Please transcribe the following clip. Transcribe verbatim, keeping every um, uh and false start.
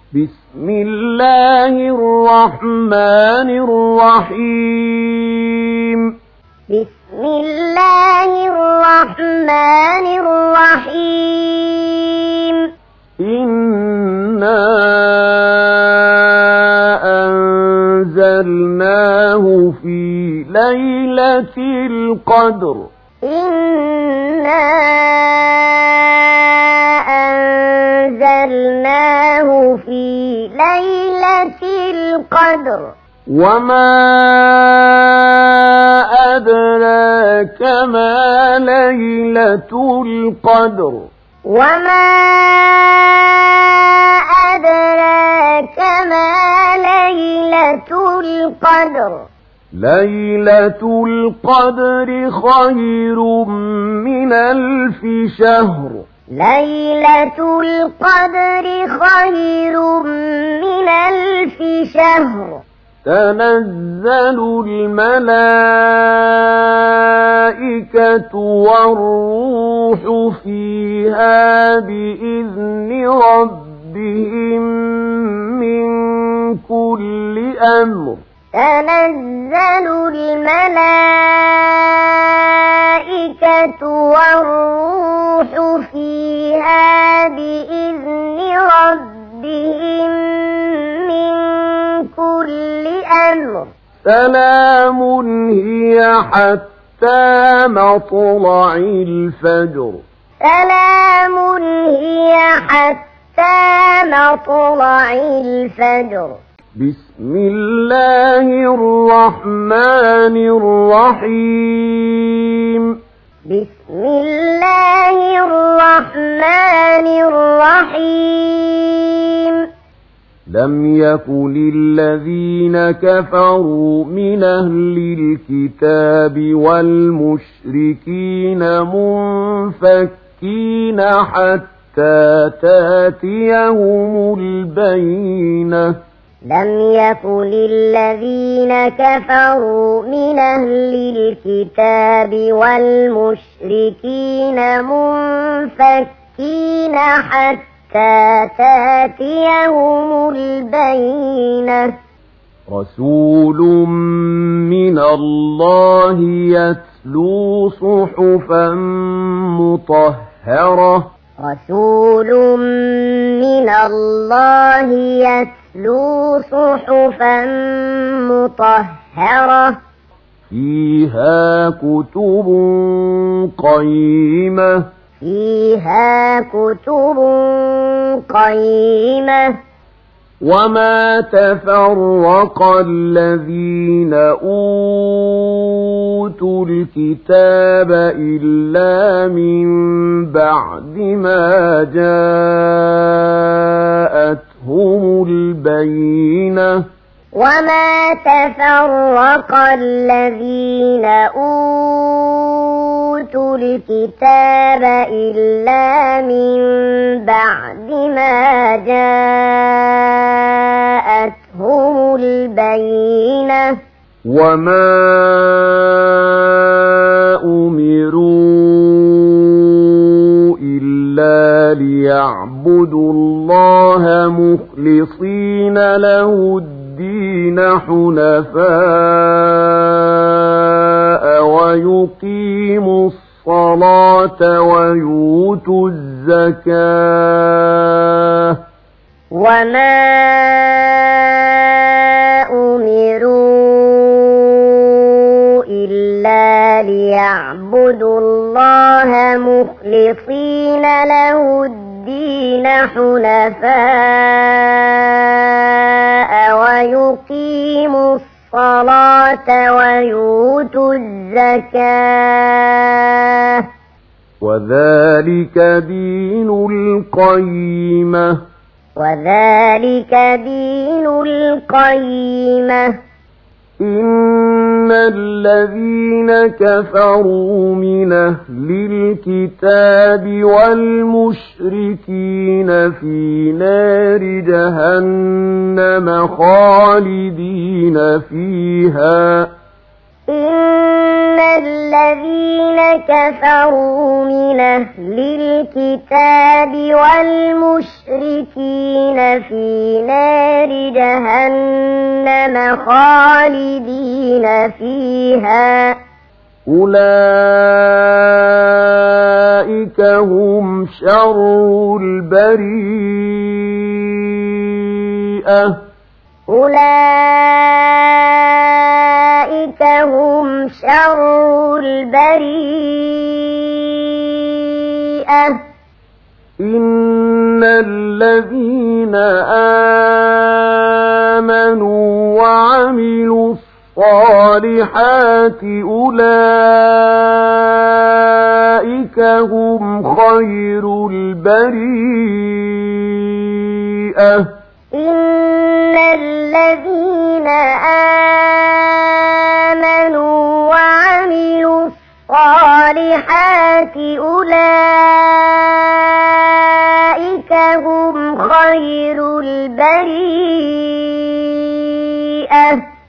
بسم الله الرحمن الرحيم بسم الله الرحمن الرحيم إنا أنزلناه في ليلة القدر إنا أنزلناه في ليلة القدر وما أدراك ما ليلة القدر وما أدراك ما ليلة القدر ليلة القدر خير من ألف شهر ليلة القدر خير من ألف شهر تنزل الملائكة والروح فيها بإذن ربهم من كل أمر تنزل الملائكة والروح فيها بإذن ربهم من كل أمر سلام هي حتى مطلع الفجر سلام هي حتى مطلع الفجر بسم الله الرحمن الرحيم بسم الله الرحمن الرحيم لم يكن الذين كفروا من أهل الكتاب والمشركين منفكين حتى تأتيهم البينة لم يكن الذين كفروا من أهل الكتاب والمشركين منفكين حتى تأتيهم البينة رسول من الله يتلو صحفا مطهرة رسول من الله يتلو صحفا مطهرة فيها كتب قيمة فيها كتب قيمة وما تفرق الذين أوتوا الكتاب إلا من بعد ما جاءتهم البينة وما تفرق الذين أوتوا الكتاب إلا من بعد ما جاءتهم البينة وما أمروا إلا ليعبدوا الله مخلصين له الدين حنفاء ويقيموا الصلاة ويؤتوا الزكاة وما أمروا إلا ليعبدوا الله مخلصين له الدين حنفاء ويقيموا الصلاة ويؤتوا الزكاة وذلك دين القيمة وذلك دين القيمة إن الذين كفروا من أهل الكتاب والمشركين في نار جهنم خالدين فيها إن الذين كفروا من أهل الكتاب والمشركين في نار جهنم خالدين فيها أولئك هم شر البريئة أولئك هم شر البريئة إن الذين آمنوا وعملوا الصالحات أولئك هم خير البريئة إن الذين آمنوا وعملوا الصالحات أولئك هم خير البريئة